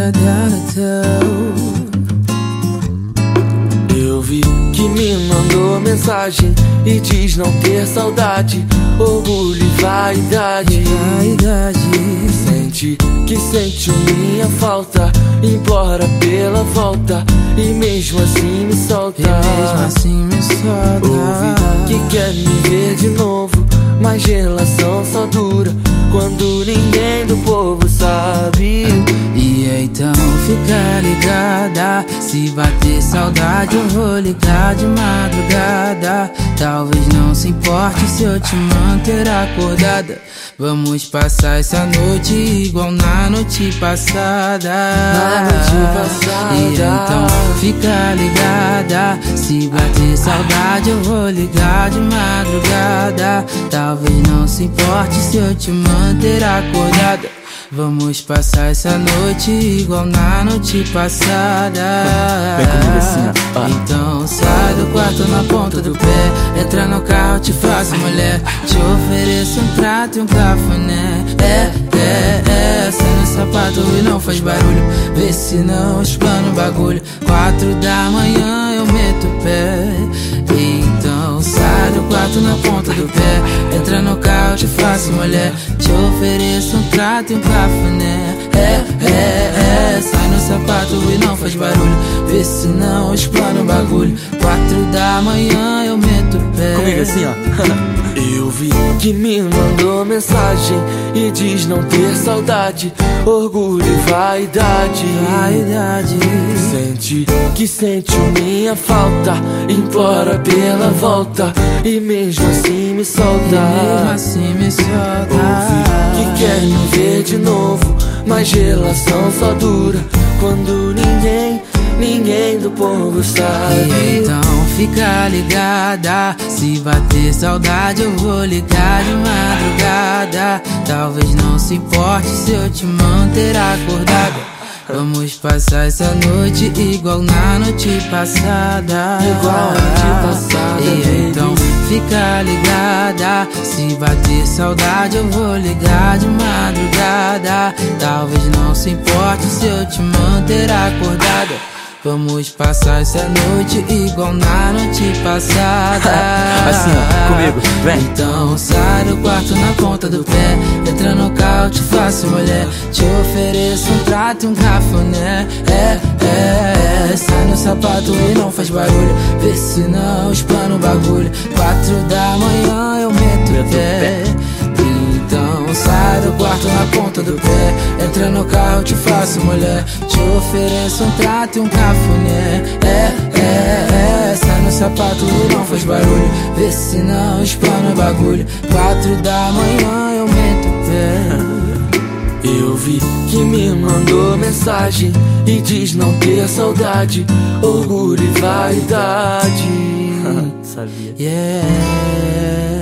Eu vi que me mandou mensagem e diz não ter saudade, orgulho e vaidade. Sente que sente minha falta, implora pela volta e mesmo assim me solta. Ouvi que quer me ver de novo, mas relação só dura quando ninguém do povo sabe. E então fica ligada, se bater saudade eu vou ligar de madrugada. Talvez não se importe se eu te manter acordada. Vamos passar essa noite igual na noite passada. E então fica ligada, se bater saudade eu vou ligar de madrugada. Talvez não se importe se eu te manter acordada. Vamos passar essa noite igual na noite passada. Vem comigo assim, ó. Então sai do quarto na ponta do pé, entra no carro, te faço mulher, te ofereço um prato e um cafuné. Sai no sapato e não faz barulho, vê se não explana o bagulho. 4 da manhã eu meto o pé. Então sai do quarto na ponta do pé, entra no carro, te faço mulher, te ofereço um prato e um cafuné. Sai no sapato e não faz barulho, vê se não explana o bagulho. 4 da manhã eu meto o pé. Comigo assim, ó. Eu vi que me mandou mensagem e diz não ter saudade, orgulho e vaidade. Sente que sente minha falta, implora pela volta e mesmo assim me solta. Ouvi que quer me ver de novo, mas relação só dura quando ninguém do povo sabe. E então fica ligada, se bater saudade eu vou ligar de madrugada. Talvez não se importe se eu te manter acordada. Vamos passar essa noite igual na noite passada. E então fica ligada, se bater saudade eu vou ligar de madrugada. Talvez não se importe se eu te manter acordada. Vamos passar essa noite igual na noite passada. Assim, ó, comigo, vem. Então sai do quarto na ponta do pé, entra no carro, te faço mulher, te ofereço um prato e um cafuné. Sai no sapato e não faz barulho, vê se não explana o bagulho. 4 da manhã eu meto o pé. Então sai do quarto na ponta do pé, entra no carro, te faço mulher, te ofereço um prato e um cafuné. Sai no sapato e não faz barulho, vê se não explana o bagulho. 4 da manhã eu meto o pé. Eu vi que me mandou mensagem e diz não ter saudade, orgulho e vaidade. Yeah.